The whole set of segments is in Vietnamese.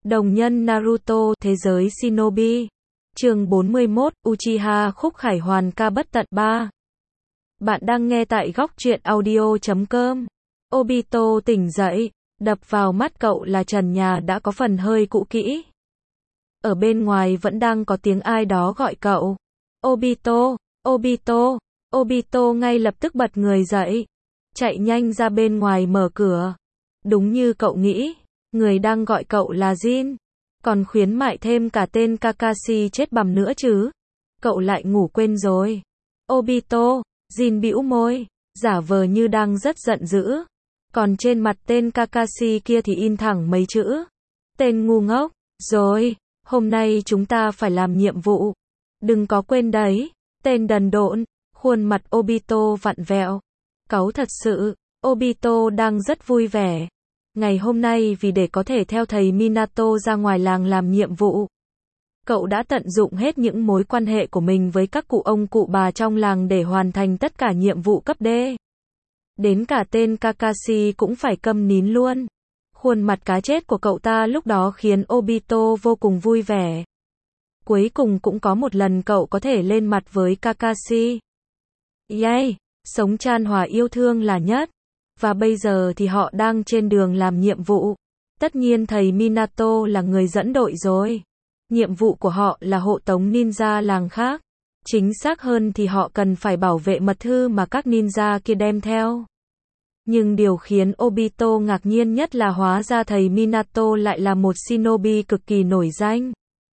Đồng nhân Naruto, thế giới Shinobi. Chương 41, Uchiha Khúc Khải Hoàn Ca Bất Tận 3. Bạn đang nghe tại góc truyện audio.com. Obito tỉnh dậy, đập vào mắt cậu là trần nhà đã có phần hơi cũ kỹ. Ở bên ngoài vẫn đang có tiếng ai đó gọi cậu. Obito, Obito, Obito ngay lập tức bật người dậy, chạy nhanh ra bên ngoài mở cửa. Đúng như cậu nghĩ, người đang gọi cậu là Jin, còn khuyến mại thêm cả tên Kakashi chết bầm nữa chứ. Cậu lại ngủ quên rồi. Obito, Jin bĩu môi, giả vờ như đang rất giận dữ. Còn trên mặt tên Kakashi kia thì in thẳng mấy chữ. Tên ngu ngốc, rồi, hôm nay chúng ta phải làm nhiệm vụ. Đừng có quên đấy, tên đần độn. Khuôn mặt Obito vặn vẹo. Cáu thật sự, Obito đang rất vui vẻ. Ngày hôm nay vì để có thể theo thầy Minato ra ngoài làng làm nhiệm vụ, cậu đã tận dụng hết những mối quan hệ của mình với các cụ ông cụ bà trong làng để hoàn thành tất cả nhiệm vụ cấp D. Đến cả tên Kakashi cũng phải câm nín luôn. Khuôn mặt cá chết của cậu ta lúc đó khiến Obito vô cùng vui vẻ. Cuối cùng cũng có một lần cậu có thể lên mặt với Kakashi. Yay, sống chan hòa yêu thương là nhất. Và bây giờ thì họ đang trên đường làm nhiệm vụ. Tất nhiên thầy Minato là người dẫn đội rồi. Nhiệm vụ của họ là hộ tống ninja làng khác. Chính xác hơn thì họ cần phải bảo vệ mật thư mà các ninja kia đem theo. Nhưng điều khiến Obito ngạc nhiên nhất là hóa ra thầy Minato lại là một shinobi cực kỳ nổi danh.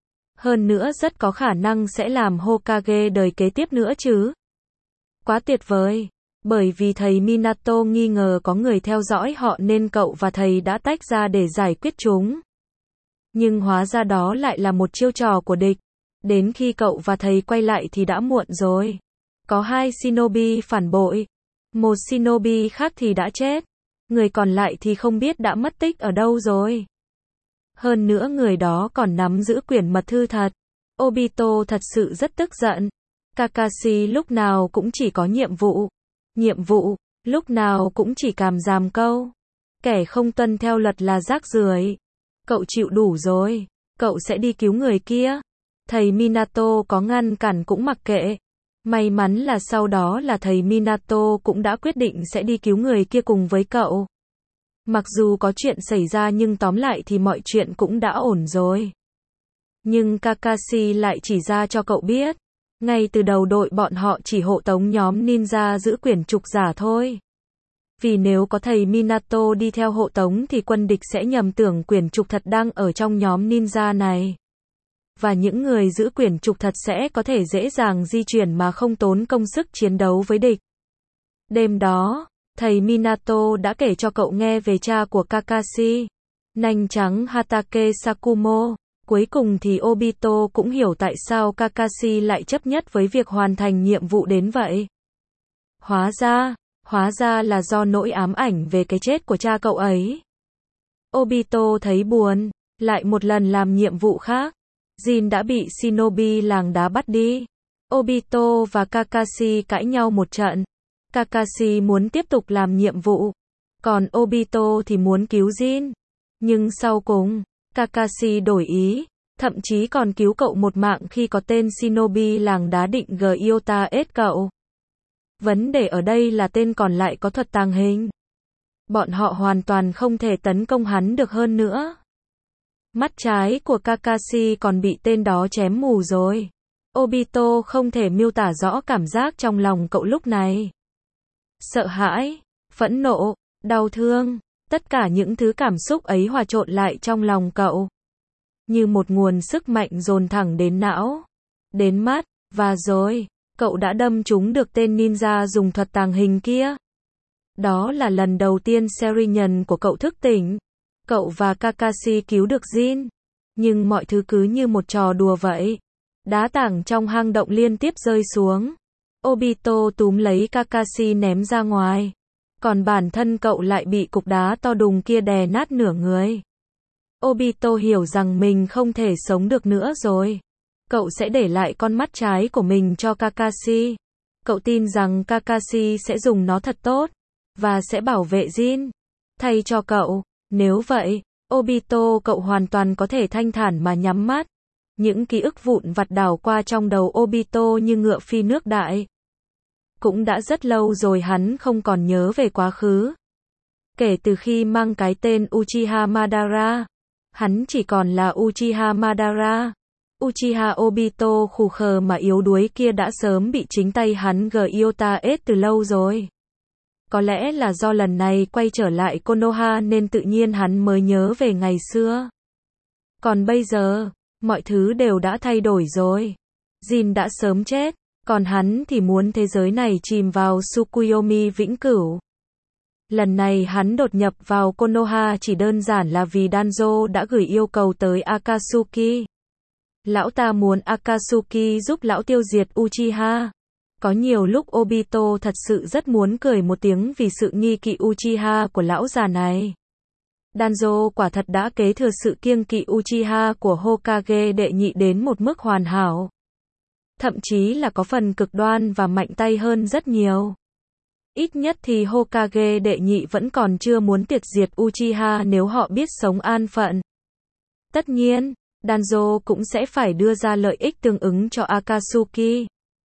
Hơn nữa rất có khả năng sẽ làm Hokage đời kế tiếp nữa chứ. Quá tuyệt vời. Bởi vì thầy Minato nghi ngờ có người theo dõi họ nên cậu và thầy đã tách ra để giải quyết chúng. Nhưng hóa ra đó lại là một chiêu trò của địch. Đến khi cậu và thầy quay lại thì đã muộn rồi. Có hai shinobi phản bội. Một shinobi khác thì đã chết. Người còn lại thì không biết đã mất tích ở đâu rồi. Hơn nữa người đó còn nắm giữ quyển mật thư thật. Obito thật sự rất tức giận. Kakashi lúc nào cũng chỉ có nhiệm vụ. Nhiệm vụ, lúc nào cũng chỉ càm ràm câu. Kẻ không tuân theo luật là rác rưởi. Cậu chịu đủ rồi, cậu sẽ đi cứu người kia. Thầy Minato có ngăn cản cũng mặc kệ. May mắn là sau đó là thầy Minato cũng đã quyết định sẽ đi cứu người kia cùng với cậu. Mặc dù có chuyện xảy ra nhưng tóm lại thì mọi chuyện cũng đã ổn rồi. Nhưng Kakashi lại chỉ ra cho cậu biết. Ngay từ đầu đội bọn họ chỉ hộ tống nhóm ninja giữ quyển trục giả thôi. Vì nếu có thầy Minato đi theo hộ tống thì quân địch sẽ nhầm tưởng quyển trục thật đang ở trong nhóm ninja này. Và những người giữ quyển trục thật sẽ có thể dễ dàng di chuyển mà không tốn công sức chiến đấu với địch. Đêm đó, thầy Minato đã kể cho cậu nghe về cha của Kakashi, nanh trắng Hatake Sakumo. Cuối cùng thì Obito cũng hiểu tại sao Kakashi lại chấp nhất với việc hoàn thành nhiệm vụ đến vậy. Hóa ra là do nỗi ám ảnh về cái chết của cha cậu ấy. Obito thấy buồn, lại một lần làm nhiệm vụ khác. Jin đã bị shinobi làng đá bắt đi. Obito và Kakashi cãi nhau một trận. Kakashi muốn tiếp tục làm nhiệm vụ, còn Obito thì muốn cứu Jin. Nhưng sau cùng, Kakashi đổi ý, thậm chí còn cứu cậu một mạng khi có tên shinobi làng đá định Gyota ết cậu. Vấn đề ở đây là tên còn lại có thuật tàng hình. Bọn họ hoàn toàn không thể tấn công hắn được hơn nữa. Mắt trái của Kakashi còn bị tên đó chém mù rồi. Obito không thể miêu tả rõ cảm giác trong lòng cậu lúc này. Sợ hãi, phẫn nộ, đau thương. Tất cả những thứ cảm xúc ấy hòa trộn lại trong lòng cậu. Như một nguồn sức mạnh dồn thẳng đến não, đến mắt, và rồi, cậu đã đâm trúng được tên ninja dùng thuật tàng hình kia. Đó là lần đầu tiên Sharingan của cậu thức tỉnh. Cậu và Kakashi cứu được Jin. Nhưng mọi thứ cứ như một trò đùa vậy. Đá tảng trong hang động liên tiếp rơi xuống. Obito túm lấy Kakashi ném ra ngoài. Còn bản thân cậu lại bị cục đá to đùng kia đè nát nửa người. Obito hiểu rằng mình không thể sống được nữa rồi. Cậu sẽ để lại con mắt trái của mình cho Kakashi. Cậu tin rằng Kakashi sẽ dùng nó thật tốt. Và sẽ bảo vệ Jin. Thay cho cậu. Nếu vậy, Obito cậu hoàn toàn có thể thanh thản mà nhắm mắt. Những ký ức vụn vặt đảo qua trong đầu Obito như ngựa phi nước đại. Cũng đã rất lâu rồi hắn không còn nhớ về quá khứ. Kể từ khi mang cái tên Uchiha Madara, hắn chỉ còn là Uchiha Madara. Uchiha Obito khù khờ mà yếu đuối kia đã sớm bị chính tay hắn Gyota ết từ lâu rồi. Có lẽ là do lần này quay trở lại Konoha nên tự nhiên hắn mới nhớ về ngày xưa. Còn bây giờ, mọi thứ đều đã thay đổi rồi. Jin đã sớm chết, còn hắn thì muốn thế giới này chìm vào Tsukuyomi vĩnh cửu. Lần này hắn đột nhập vào Konoha chỉ đơn giản là vì Danzo đã gửi yêu cầu tới Akatsuki. Lão ta muốn Akatsuki giúp lão tiêu diệt Uchiha. Có nhiều lúc Obito thật sự rất muốn cười một tiếng vì sự nghi kỵ Uchiha của lão già này. Danzo quả thật đã kế thừa sự kiêng kỵ Uchiha của Hokage đệ nhị đến một mức hoàn hảo. Thậm chí là có phần cực đoan và mạnh tay hơn rất nhiều. Ít nhất thì Hokage đệ nhị vẫn còn chưa muốn tiệt diệt Uchiha nếu họ biết sống an phận. Tất nhiên, Danzo cũng sẽ phải đưa ra lợi ích tương ứng cho Akatsuki.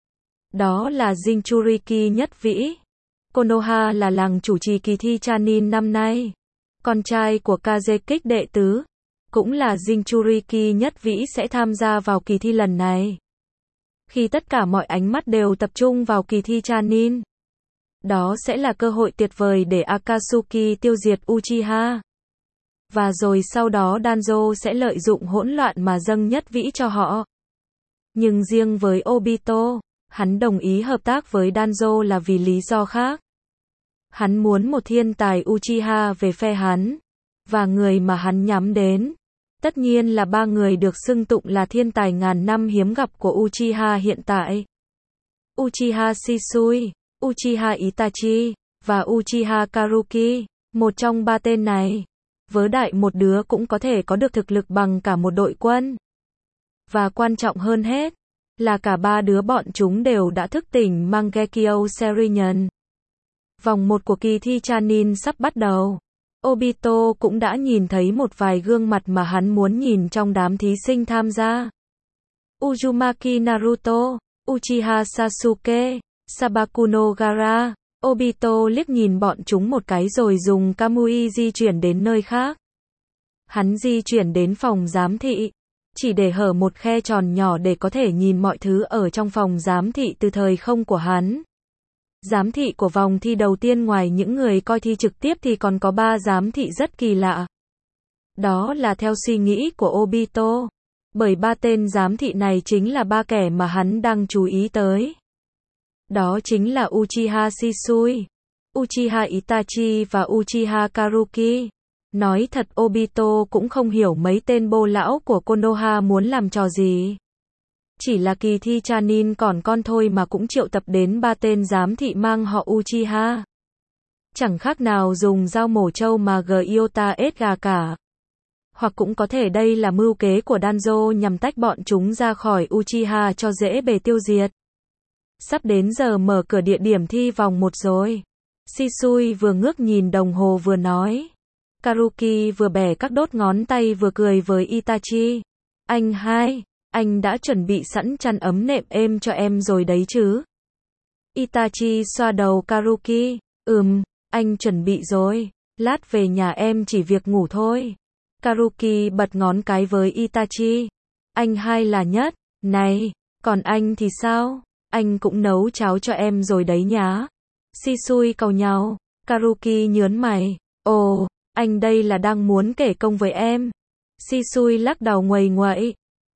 Đó là Jinchuriki nhất vĩ. Konoha là làng chủ trì kỳ thi Chunin năm nay. Con trai của Kazekik đệ tứ, cũng là Jinchuriki nhất vĩ sẽ tham gia vào kỳ thi lần này. Khi tất cả mọi ánh mắt đều tập trung vào kỳ thi Chunin, đó sẽ là cơ hội tuyệt vời để Akatsuki tiêu diệt Uchiha. Và rồi sau đó Danzo sẽ lợi dụng hỗn loạn mà dâng nhất vĩ cho họ. Nhưng riêng với Obito, hắn đồng ý hợp tác với Danzo là vì lý do khác. Hắn muốn một thiên tài Uchiha về phe hắn. Và người mà hắn nhắm đến, tất nhiên là ba người được xưng tụng là thiên tài ngàn năm hiếm gặp của Uchiha hiện tại. Uchiha Shisui, Uchiha Itachi, và Uchiha Karuki. Một trong ba tên này, vớ đại một đứa cũng có thể có được thực lực bằng cả một đội quân. Và quan trọng hơn hết, là cả ba đứa bọn chúng đều đã thức tỉnh Mangekyo Sharingan. Vòng 1 của kỳ thi Chunin sắp bắt đầu. Obito cũng đã nhìn thấy một vài gương mặt mà hắn muốn nhìn trong đám thí sinh tham gia. Uzumaki Naruto, Uchiha Sasuke, Sabakuno Gaara. Obito liếc nhìn bọn chúng một cái rồi dùng Kamui di chuyển đến nơi khác. Hắn di chuyển đến phòng giám thị, chỉ để hở một khe tròn nhỏ để có thể nhìn mọi thứ ở trong phòng giám thị từ thời không của hắn. Giám thị của vòng thi đầu tiên ngoài những người coi thi trực tiếp thì còn có 3 giám thị rất kỳ lạ. Đó là theo suy nghĩ của Obito. Bởi 3 tên giám thị này chính là 3 kẻ mà hắn đang chú ý tới. Đó chính là Uchiha Shisui, Uchiha Itachi và Uchiha Karuki. Nói thật Obito cũng không hiểu mấy tên bô lão của Konoha muốn làm trò gì. Chỉ là kỳ thi Chunin còn con thôi mà cũng triệu tập đến 3 tên giám thị mang họ Uchiha. Chẳng khác nào dùng dao mổ trâu mà Gyota ết gà cả. Hoặc cũng có thể đây là mưu kế của Danzo nhằm tách bọn chúng ra khỏi Uchiha cho dễ bề tiêu diệt. Sắp đến giờ mở cửa địa điểm thi vòng 1 rồi. Shisui vừa ngước nhìn đồng hồ vừa nói. Karuki vừa bẻ các đốt ngón tay vừa cười với Itachi. Anh hai, anh đã chuẩn bị sẵn chăn ấm nệm êm cho em rồi đấy chứ? Itachi xoa đầu Karuki. Anh chuẩn bị rồi. Lát về nhà em chỉ việc ngủ thôi. Karuki bật ngón cái với Itachi. Anh hai là nhất. Này, còn anh thì sao? Anh cũng nấu cháo cho em rồi đấy nhá. Shisui cau nhau. Karuki nhớn mày. Ồ, anh đây là đang muốn kể công với em. Shisui lắc đầu nguầy nguậy.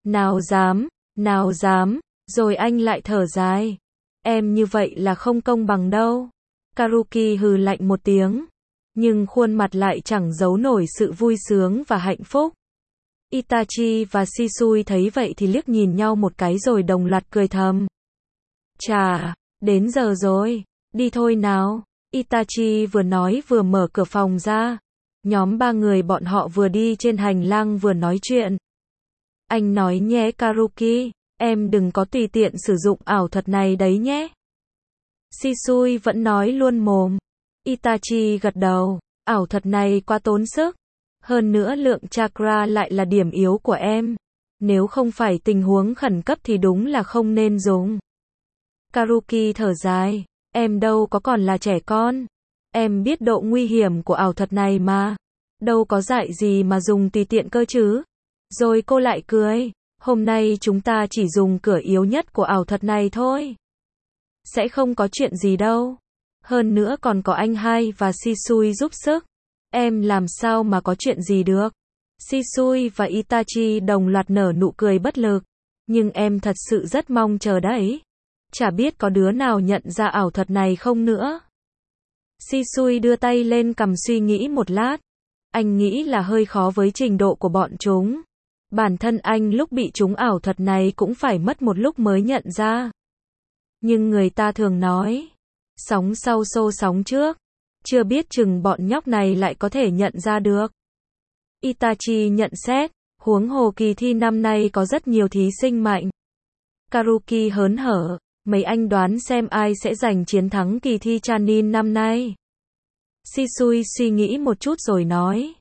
Nào dám, rồi anh lại thở dài. Em như vậy là không công bằng đâu. Karuki hừ lạnh một tiếng. Nhưng khuôn mặt lại chẳng giấu nổi sự vui sướng và hạnh phúc. Itachi và Shisui thấy vậy thì liếc nhìn nhau một cái rồi đồng loạt cười thầm. Chà, đến giờ rồi, đi thôi nào. Itachi vừa nói vừa mở cửa phòng ra. Nhóm 3 người bọn họ vừa đi trên hành lang vừa nói chuyện. Anh nói nhé Karuki, em đừng có tùy tiện sử dụng ảo thuật này đấy nhé. Shisui vẫn nói luôn mồm. Itachi gật đầu, ảo thuật này quá tốn sức. Hơn nữa lượng chakra lại là điểm yếu của em. Nếu không phải tình huống khẩn cấp thì đúng là không nên dùng. Karuki thở dài. Em đâu có còn là trẻ con. Em biết độ nguy hiểm của ảo thuật này mà. Đâu có dạy gì mà dùng tùy tiện cơ chứ. Rồi cô lại cười. Hôm nay chúng ta chỉ dùng cửa yếu nhất của ảo thuật này thôi. Sẽ không có chuyện gì đâu. Hơn nữa còn có anh Hai và Shisui giúp sức. Em làm sao mà có chuyện gì được. Shisui và Itachi đồng loạt nở nụ cười bất lực. Nhưng em thật sự rất mong chờ đấy. Chả biết có đứa nào nhận ra ảo thuật này không nữa. Shisui đưa tay lên cằm suy nghĩ một lát. Anh nghĩ là hơi khó với trình độ của bọn chúng. Bản thân anh lúc bị chúng ảo thuật này cũng phải mất một lúc mới nhận ra. Nhưng người ta thường nói, sóng sau xô sóng trước. Chưa biết chừng bọn nhóc này lại có thể nhận ra được. Itachi nhận xét, huống hồ kỳ thi năm nay có rất nhiều thí sinh mạnh. Karuki hớn hở, mấy anh đoán xem ai sẽ giành chiến thắng kỳ thi Chunin năm nay. Shisui suy nghĩ một chút rồi nói.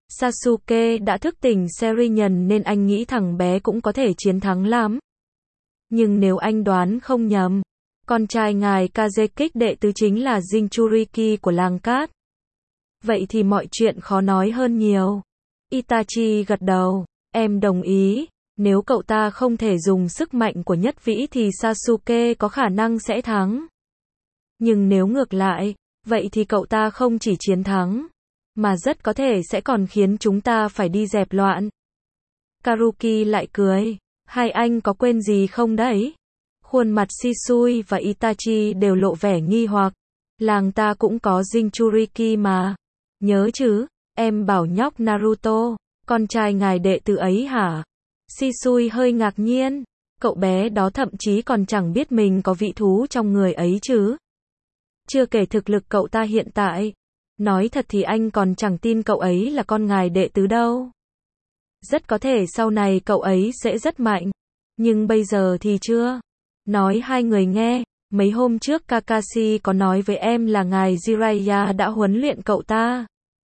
Sasuke đã thức tỉnh Serinhân nên anh nghĩ thằng bé cũng có thể chiến thắng lắm. Nhưng nếu anh đoán không nhầm, con trai ngài Kazekik đệ tứ chính là Jinchuriki của làng cát. Vậy thì mọi chuyện khó nói hơn nhiều. Itachi gật đầu, em đồng ý. Nếu cậu ta không thể dùng sức mạnh của nhất vĩ thì Sasuke có khả năng sẽ thắng. Nhưng nếu ngược lại, vậy thì cậu ta không chỉ chiến thắng, mà rất có thể sẽ còn khiến chúng ta phải đi dẹp loạn. Karuki lại cười, hai anh có quên gì không đấy? Khuôn mặt Shisui và Itachi đều lộ vẻ nghi hoặc. Làng ta cũng có Jinchuriki mà. Nhớ chứ, em bảo nhóc Naruto, con trai ngài đệ tử ấy hả? Shisui hơi ngạc nhiên, cậu bé đó thậm chí còn chẳng biết mình có vị thú trong người ấy chứ. Chưa kể thực lực cậu ta hiện tại. Nói thật thì anh còn chẳng tin cậu ấy là con ngài đệ tứ đâu. Rất có thể sau này cậu ấy sẽ rất mạnh. Nhưng bây giờ thì chưa. Nói hai người nghe, mấy hôm trước Kakashi có nói với em là ngài Jiraiya đã huấn luyện cậu ta.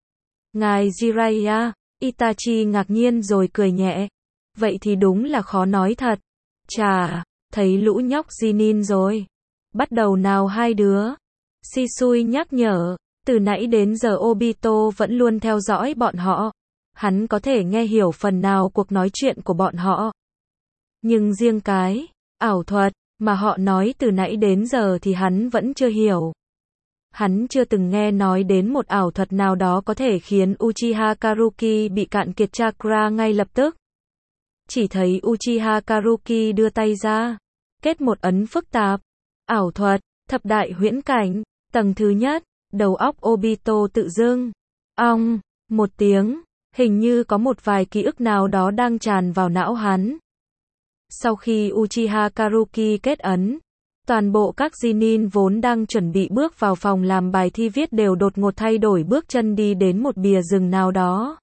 Ngài Jiraiya, Itachi ngạc nhiên rồi cười nhẹ. Vậy thì đúng là khó nói thật. Chà, thấy lũ nhóc Jinin rồi. Bắt đầu nào hai đứa. Shisui nhắc nhở. Từ nãy đến giờ Obito vẫn luôn theo dõi bọn họ. Hắn có thể nghe hiểu phần nào cuộc nói chuyện của bọn họ. Nhưng riêng cái ảo thuật mà họ nói từ nãy đến giờ thì hắn vẫn chưa hiểu. Hắn chưa từng nghe nói đến một ảo thuật nào đó có thể khiến Uchiha Karuki bị cạn kiệt chakra ngay lập tức. Chỉ thấy Uchiha Karuki đưa tay ra, kết một ấn phức tạp. Ảo thuật, thập đại huyễn cảnh, tầng thứ nhất. Đầu óc Obito tự dưng. Ong, một tiếng, hình như có một vài ký ức nào đó đang tràn vào não hắn. Sau khi Uchiha Karuki kết ấn, toàn bộ các Chunin vốn đang chuẩn bị bước vào phòng làm bài thi viết đều đột ngột thay đổi bước chân đi đến một bìa rừng nào đó.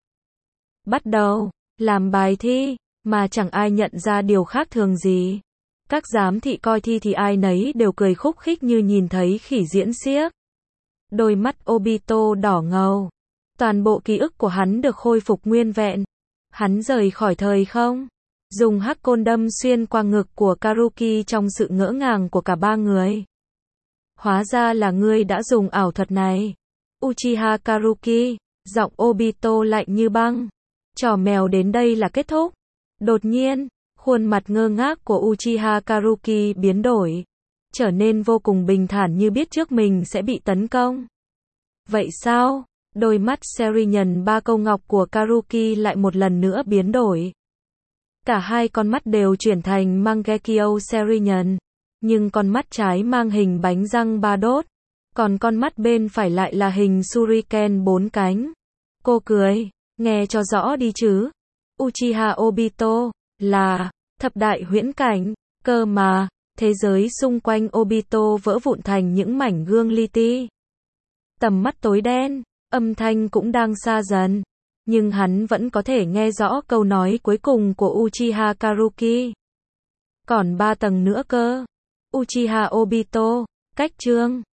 Bắt đầu làm bài thi, mà chẳng ai nhận ra điều khác thường gì. Các giám thị coi thi thì ai nấy đều cười khúc khích như nhìn thấy khỉ diễn xiếc. Đôi mắt Obito đỏ ngầu. Toàn bộ ký ức của hắn được khôi phục nguyên vẹn. Hắn rời khỏi thời không. Dùng hắc côn đâm xuyên qua ngực của Karuki trong sự ngỡ ngàng của cả ba người. Hóa ra là ngươi đã dùng ảo thuật này. Uchiha Karuki, giọng Obito lạnh như băng. Trò mèo đến đây là kết thúc. Đột nhiên, khuôn mặt ngơ ngác của Uchiha Karuki biến đổi. Trở nên vô cùng bình thản như biết trước mình sẽ bị tấn công. Vậy sao? Đôi mắt Serinhân ba câu ngọc của Karuki lại một lần nữa biến đổi. Cả hai con mắt đều chuyển thành Mangekyo Serinhân. Nhưng con mắt trái mang hình bánh răng ba đốt. Còn con mắt bên phải lại là hình Shuriken bốn cánh. Cô cười, nghe cho rõ đi chứ. Uchiha Obito, là thập đại huyễn cảnh, cơ mà. Thế giới xung quanh Obito vỡ vụn thành những mảnh gương li ti. Tầm mắt tối đen, âm thanh cũng đang xa dần. Nhưng hắn vẫn có thể nghe rõ câu nói cuối cùng của Uchiha Karuki. Còn 3 tầng nữa cơ. Uchiha Obito, cách chương.